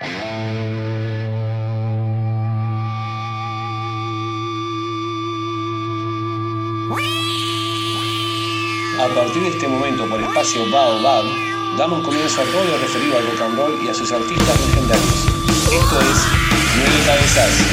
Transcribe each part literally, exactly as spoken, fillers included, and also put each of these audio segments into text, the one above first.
A partir de este momento, por espacio Baobab, damos comienzo a todo lo referido al rock and roll y a sus artistas legendarios. Esto es Nueve Cabezas.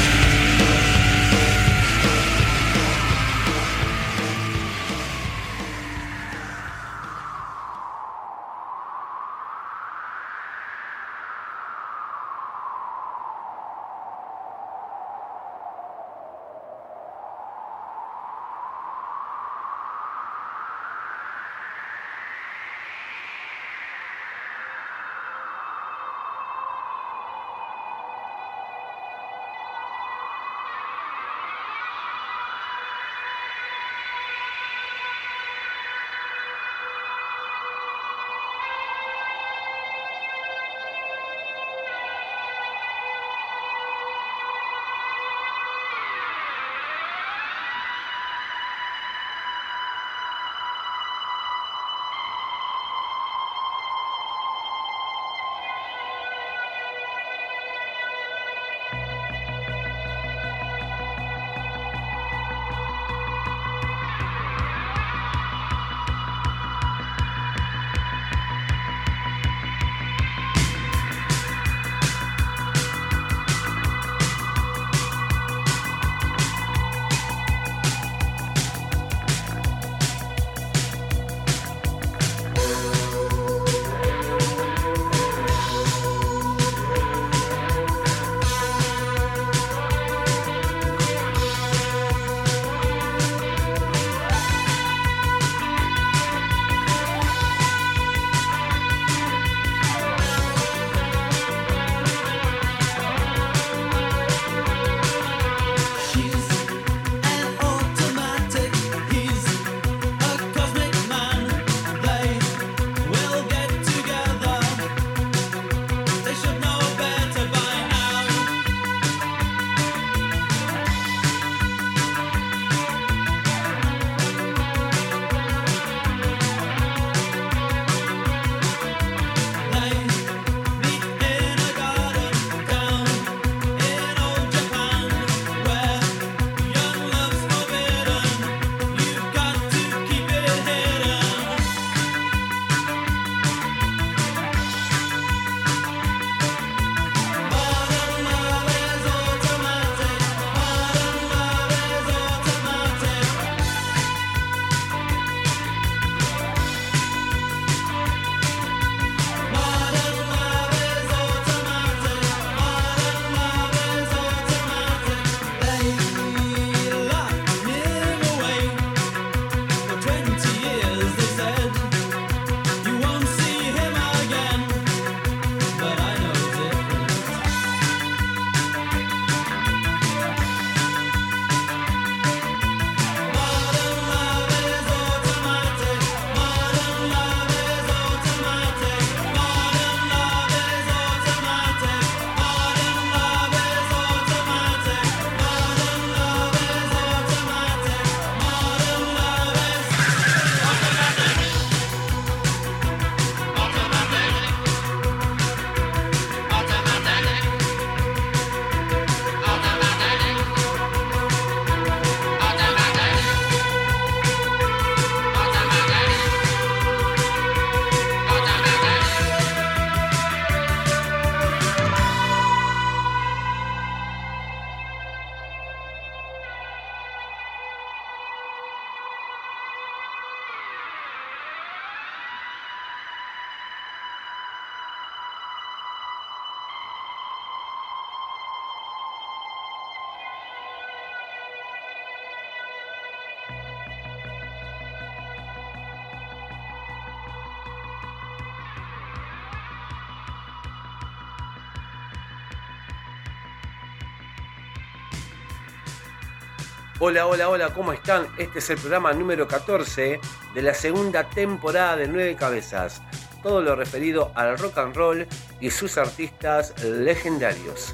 Hola, hola, hola, ¿cómo están? Este es el programa número catorce de la segunda temporada de Nueve Cabezas. Todo lo referido al rock and roll y sus artistas legendarios.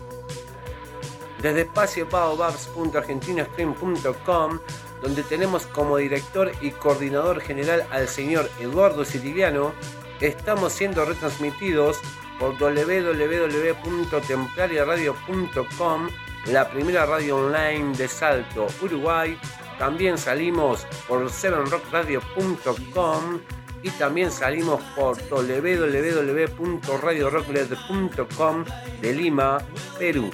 Desde espacio baobabs punto argentina stream punto com, donde tenemos como director y coordinador general al señor Eduardo Siciliano, estamos siendo retransmitidos por doble u doble u doble u punto templaria radio punto com, la primera radio online de Salto, Uruguay. También salimos por seven rock radio punto com y también salimos por doble u doble u doble u punto radio rocklet punto com de Lima, Perú.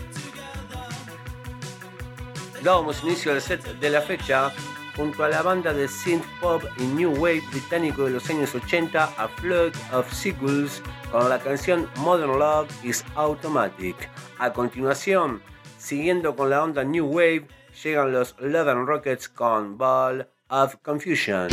Dábamos inicio al set de la fecha junto a la banda de synth pop y new wave británico de los años ochenta, A Flock of Seagulls, con la canción Modern Love is Automatic. A continuación, siguiendo con la onda new wave, llegan los Love and Rockets con Ball of Confusion.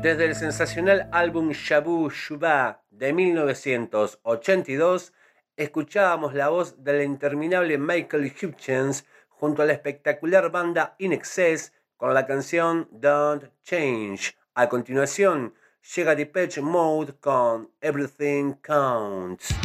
Desde el sensacional álbum Shabu Shuba de mil novecientos ochenta y dos, escuchábamos la voz del interminable Michael Hutchence junto a la espectacular banda In Excess con la canción Don't Change. A continuación, llega Depeche Mode con Everything Counts.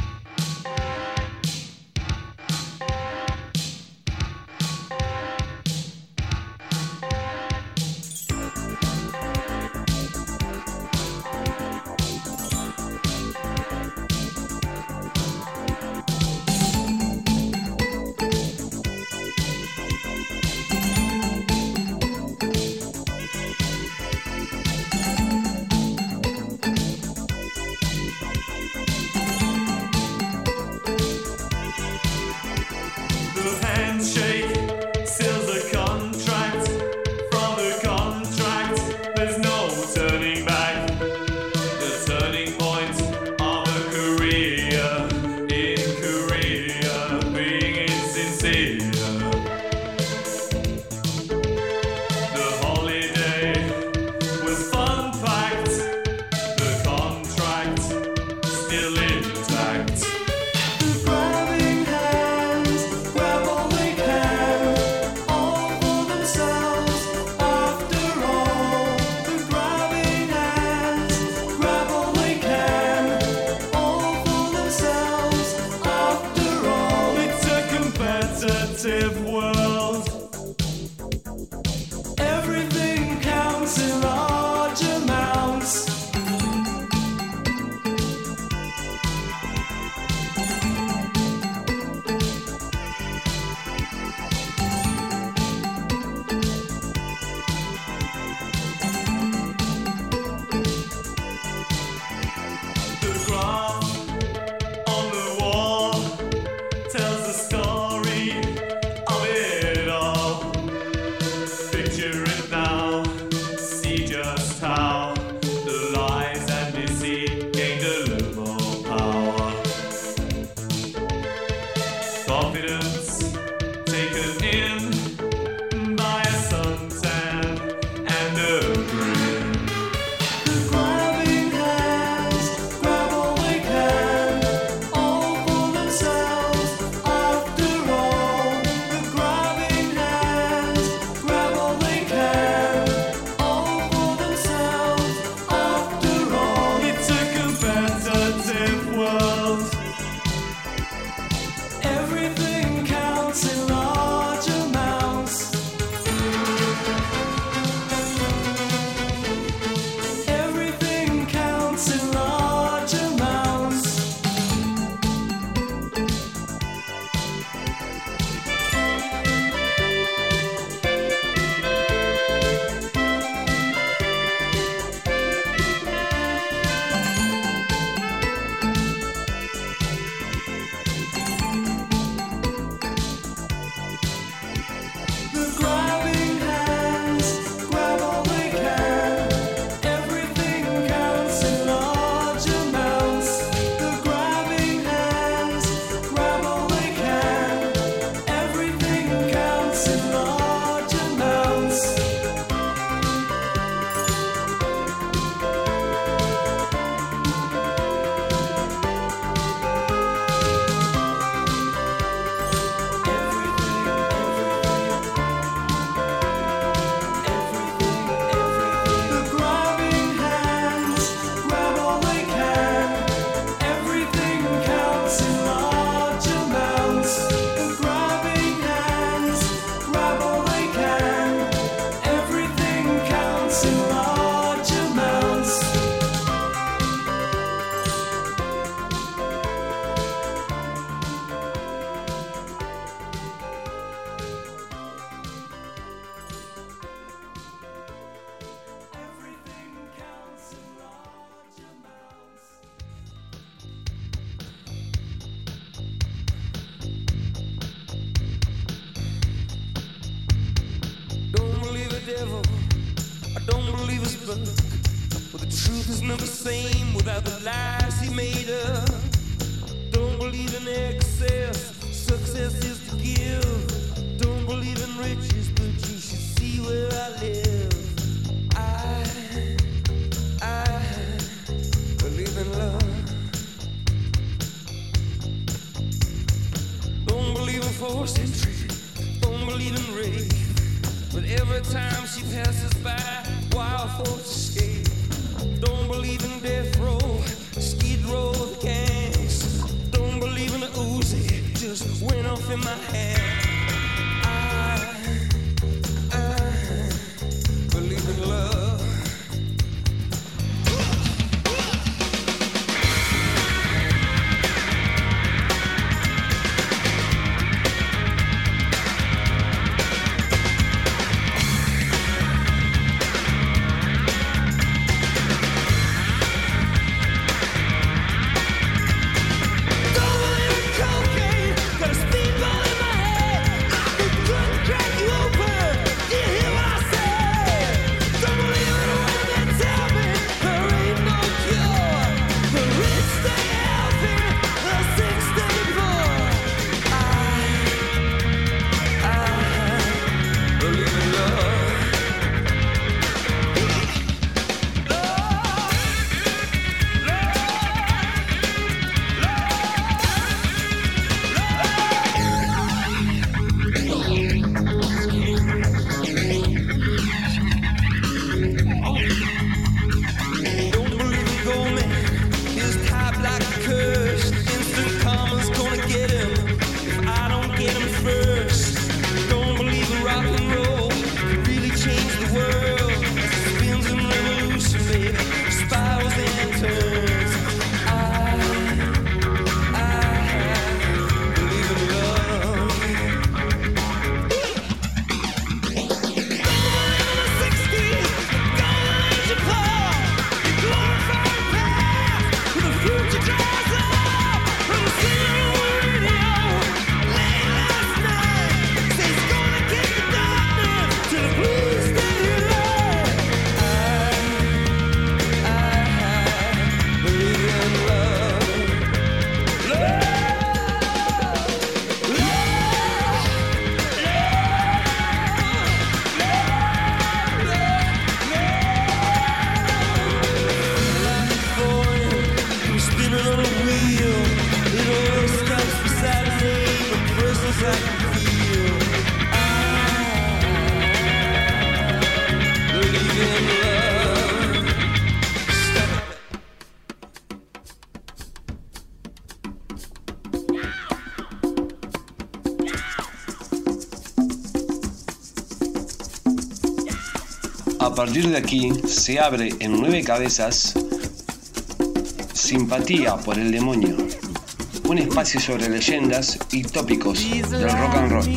devil. I don't believe his book. But the truth is never the same without the lies he made up. Don't believe in excess. Success is to give. Don't believe in riches, but you should see where I live. I horse and tree. Don't believe in rape, but every time she passes by, wild thoughts escape. Don't believe in death row, skid row with gangs. Don't believe in the Uzi, just went off in my hand. I, I believe in love. A partir de aquí se abre en nueve cabezas Simpatía por el Demonio, un espacio sobre leyendas y tópicos del rock and roll.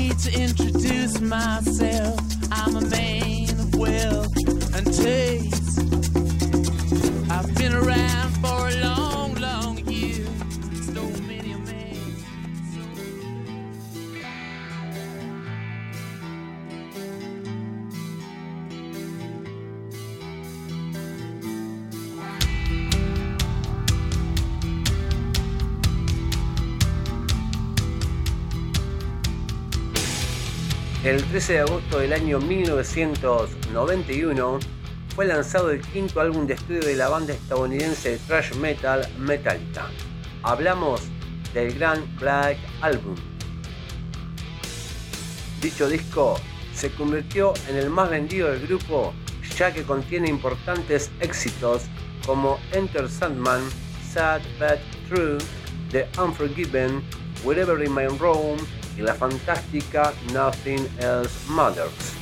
El trece de agosto del año mil novecientos noventa y uno fue lanzado el quinto álbum de estudio de la banda estadounidense de thrash metal Metallica. Hablamos del Gran Black Album. Dicho disco se convirtió en el más vendido del grupo, ya que contiene importantes éxitos como Enter Sandman, Sad But True, The Unforgiven, Wherever in My Room y la fantástica Nothing Else Matters.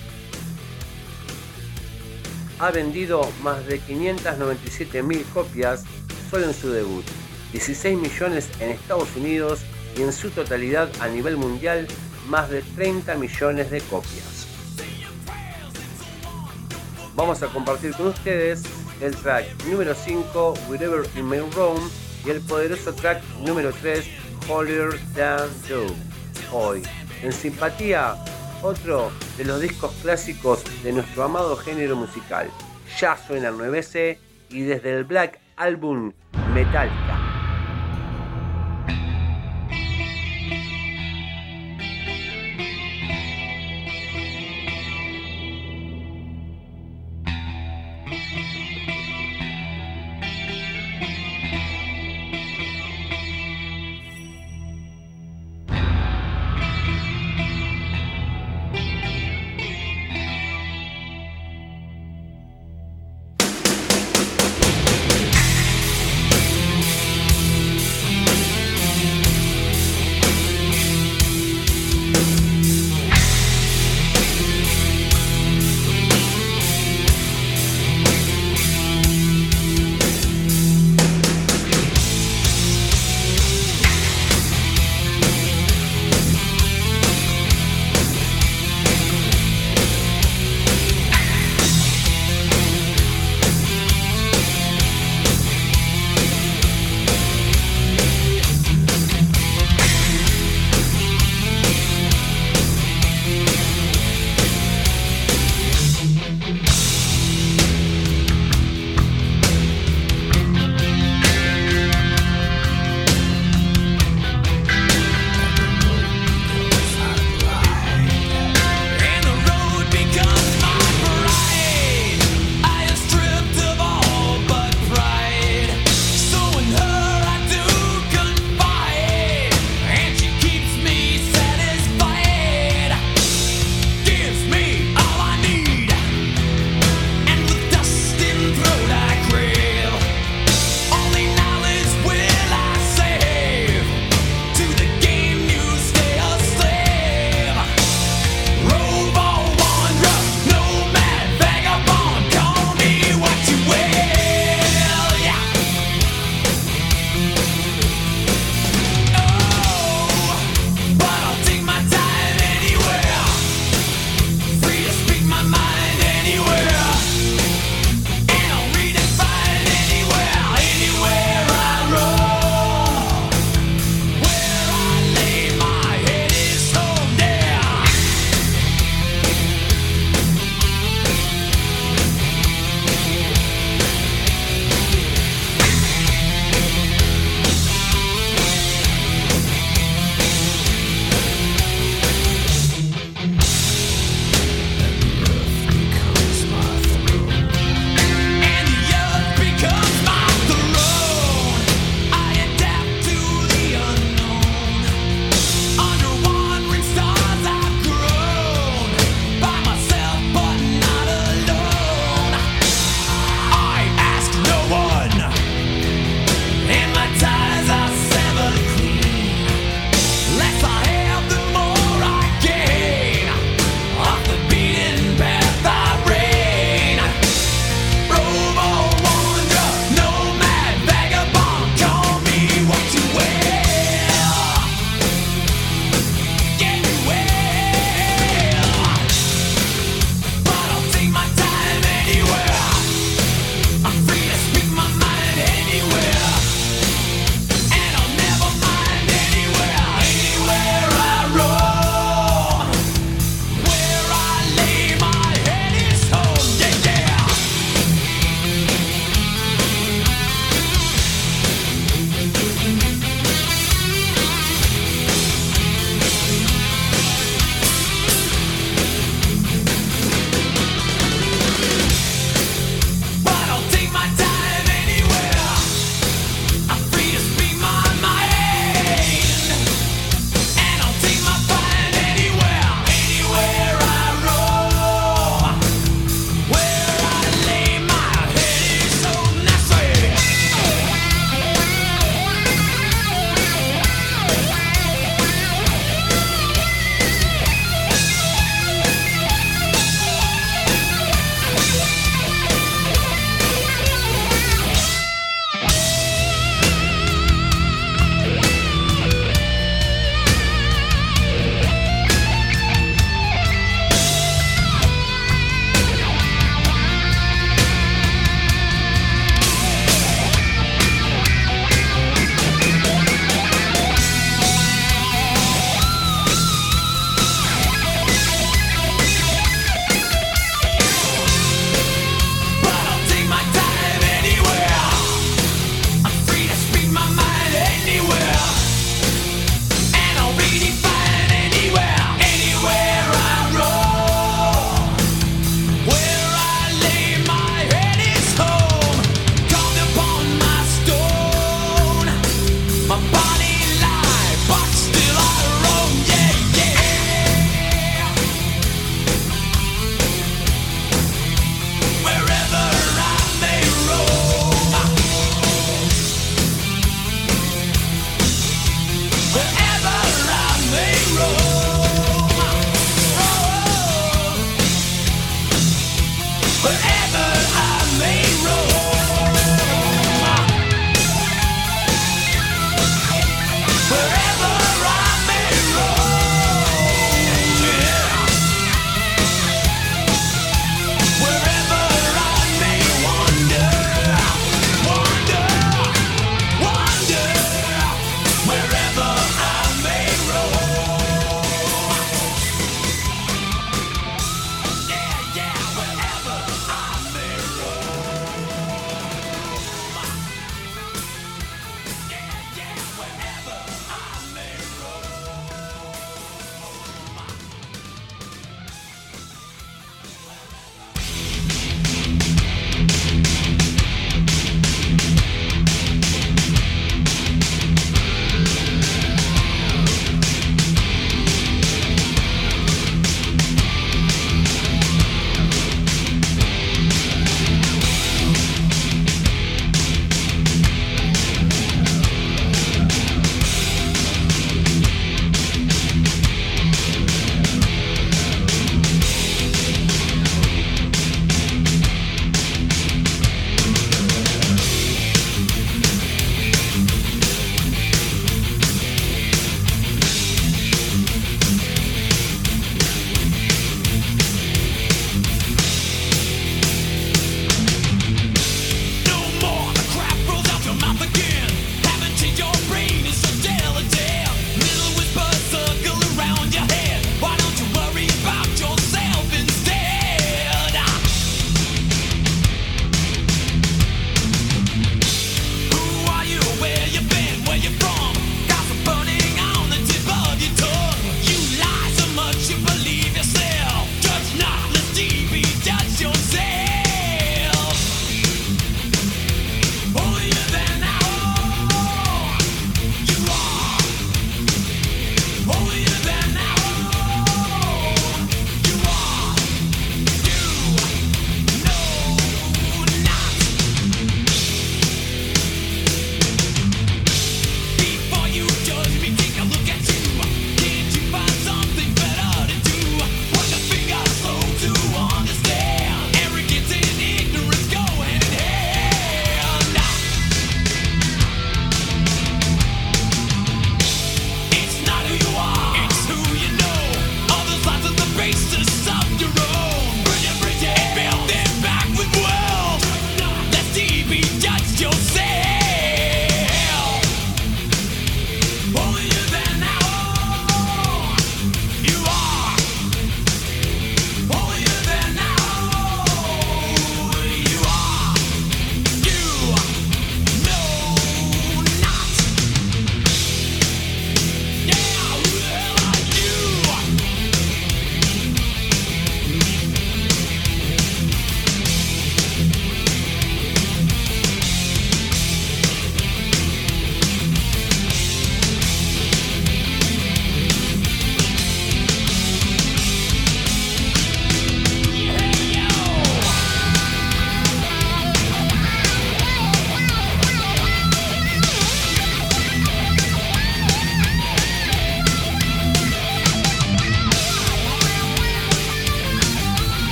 Ha vendido más de quinientas noventa y siete mil copias solo en su debut, dieciséis millones en Estados Unidos y en su totalidad a nivel mundial más de treinta millones de copias. Vamos a compartir con ustedes el track número cinco, Wherever in My Room, y el poderoso track número tres, Holier Than Thou. Hoy, en Simpatía, otro de los discos clásicos de nuestro amado género musical. Ya suena nueve C y desde el Black Album Metallica.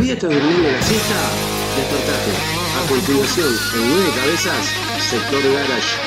¿Todavía estás durmiendo la siesta? Despertate. A continuación, en Nueve Cabezas, Sector Garage.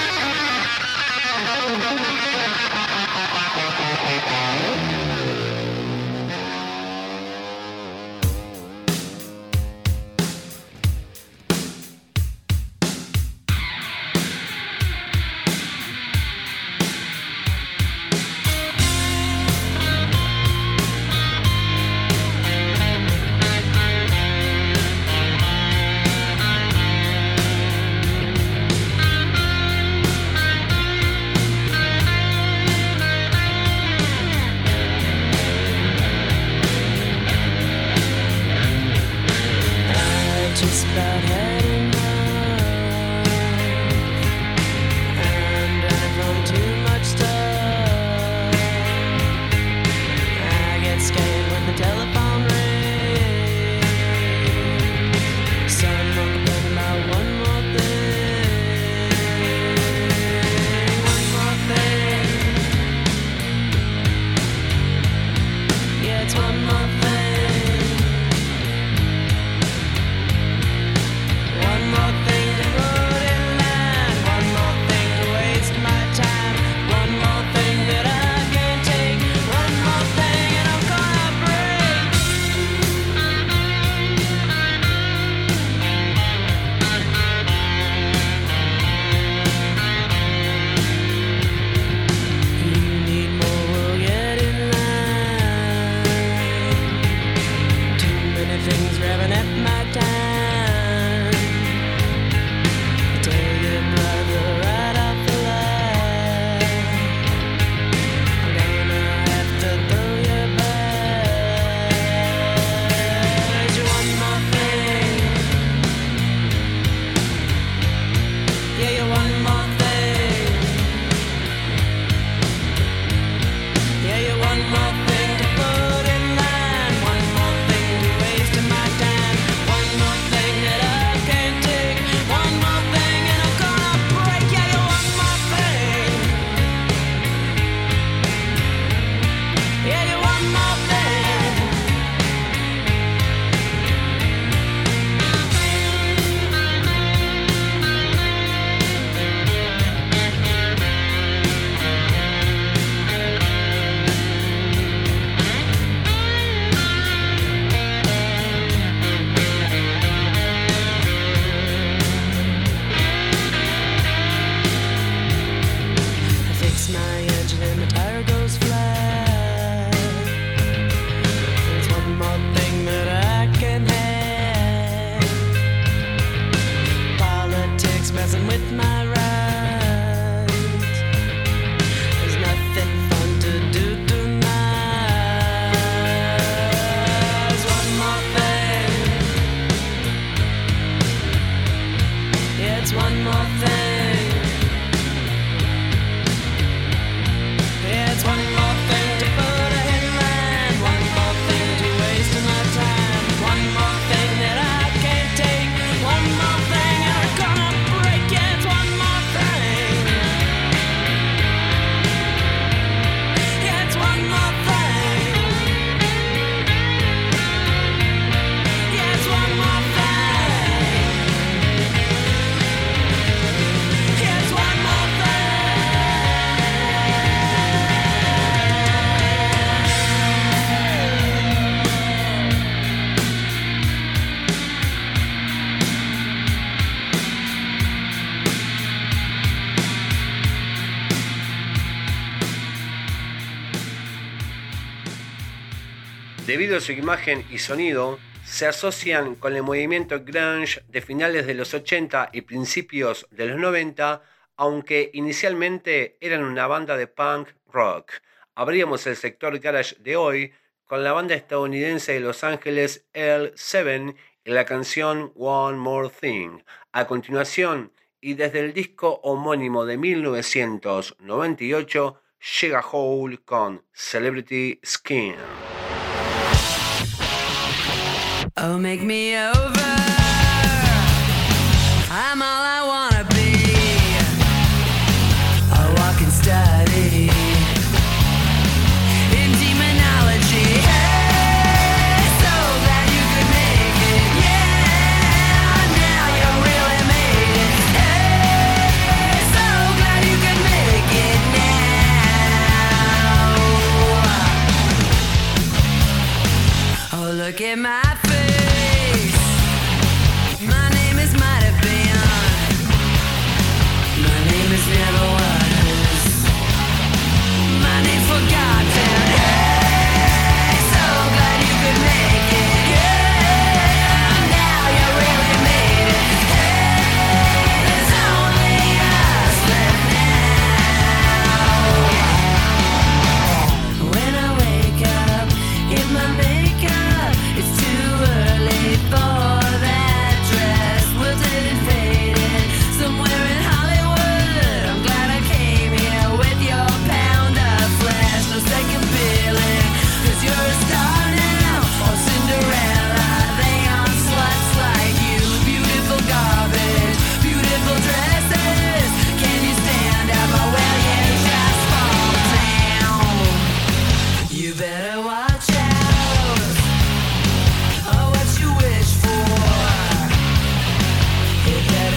Debido a su imagen y sonido, se asocian con el movimiento grunge de finales de los ochenta y principios de los noventa, aunque inicialmente eran una banda de punk rock. Abríamos el sector garage de hoy con la banda estadounidense de Los Ángeles L siete y la canción One More Thing. A continuación, y desde el disco homónimo de mil novecientos noventa y ocho, llega Hole con Celebrity Skin. Oh, make me over. I'm all I wanna be. A walking study in demonology. Hey, so that you could make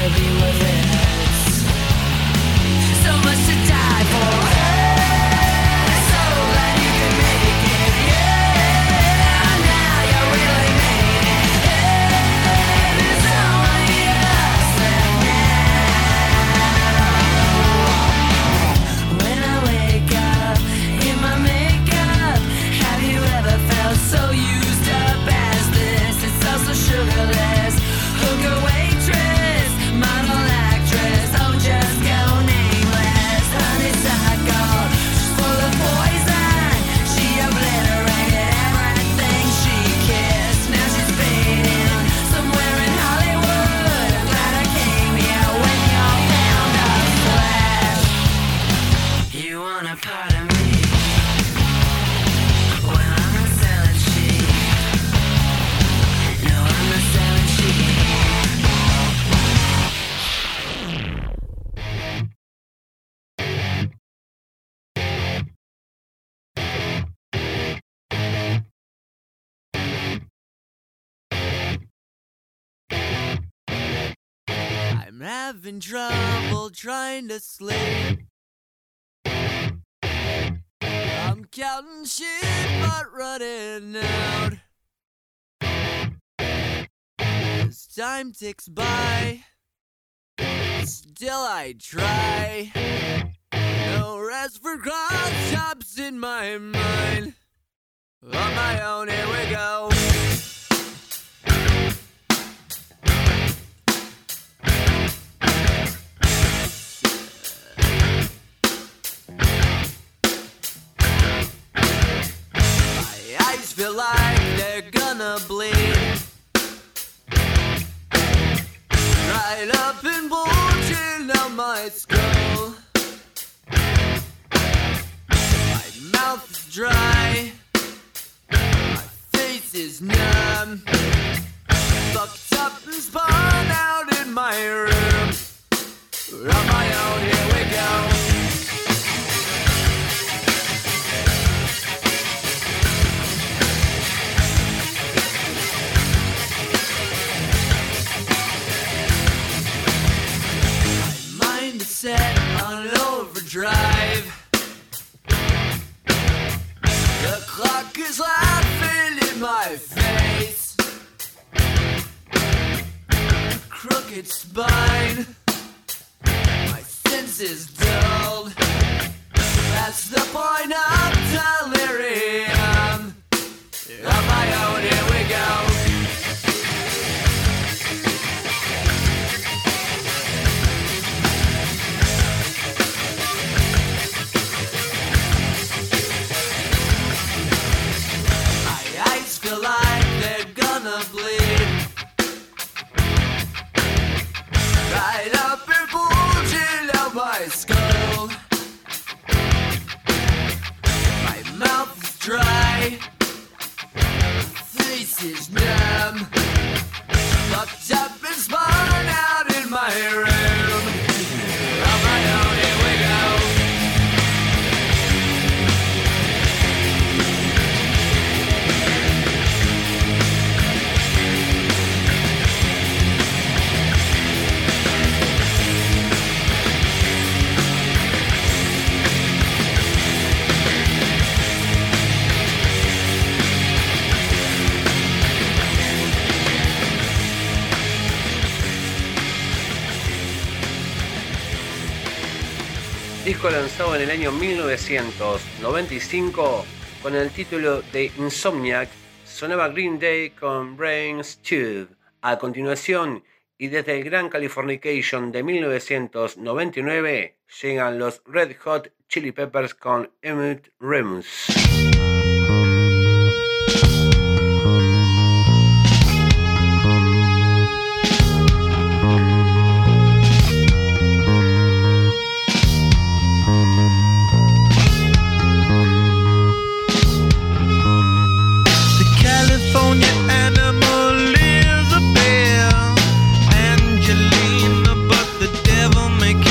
be worth it. So much to die for. So glad you could make it. Yeah, now you really made it. Yeah, there's only us and now. When I wake up in my makeup, have you ever felt so used up as this? It's also sugarless. Hooker, waitress, model, actress, oh just go nameless. Honeysuckle, she's full of poison. She obliterated everything she kissed. Now she's fading somewhere in Hollywood. I'm glad I came here when you found a flash. You want a part of me? Well, I'm not selling cheap. No, I'm not selling cheap. I'm having trouble trying to sleep. I'm counting sheep but running out. As time ticks by, still I try. No rest for cross-chops in my mind. On my own, here we go. My eyes feel like they're gonna bleed. Right up and bulging out my skull. My mouth is dry. My face is numb. Fucked up and spun out in my room. On my own, here we go. Set on overdrive. The clock is laughing in my face. Crooked spine. My senses dulled. That's the point of delirium. On my own, here we go. Feel like they're gonna bleed. Right up and bulging out my skull. My mouth is dry. Face is numb. Fucked up and spun out in my room. On my own, here we go. Disco lanzado en el año mil novecientos noventa y cinco con el título de Insomniac, sonaba Green Day con Brains Tube. A continuación, y desde el Gran Californication de mil novecientos noventa y nueve, llegan los Red Hot Chili Peppers con Emmett Remus.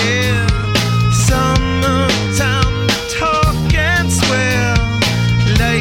Summertime, talk and swear.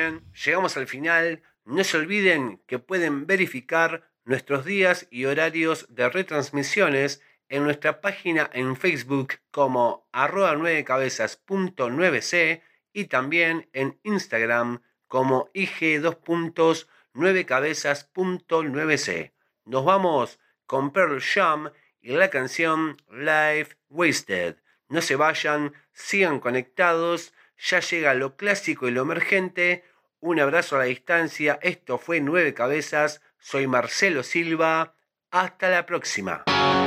bien, llegamos al final. No se olviden que pueden verificar nuestros días y horarios de retransmisiones en nuestra página en Facebook como arroba nueve cabezas punto nueve c y también en Instagram como I G dos puntos nueve cabezas punto nueve c. Nos vamos con Pearl Jam y la canción Life Wasted. No se vayan, sigan conectados, ya llega lo clásico y lo emergente. Un abrazo a la distancia, esto fue Nueve Cabezas, soy Marcelo Silva, hasta la próxima.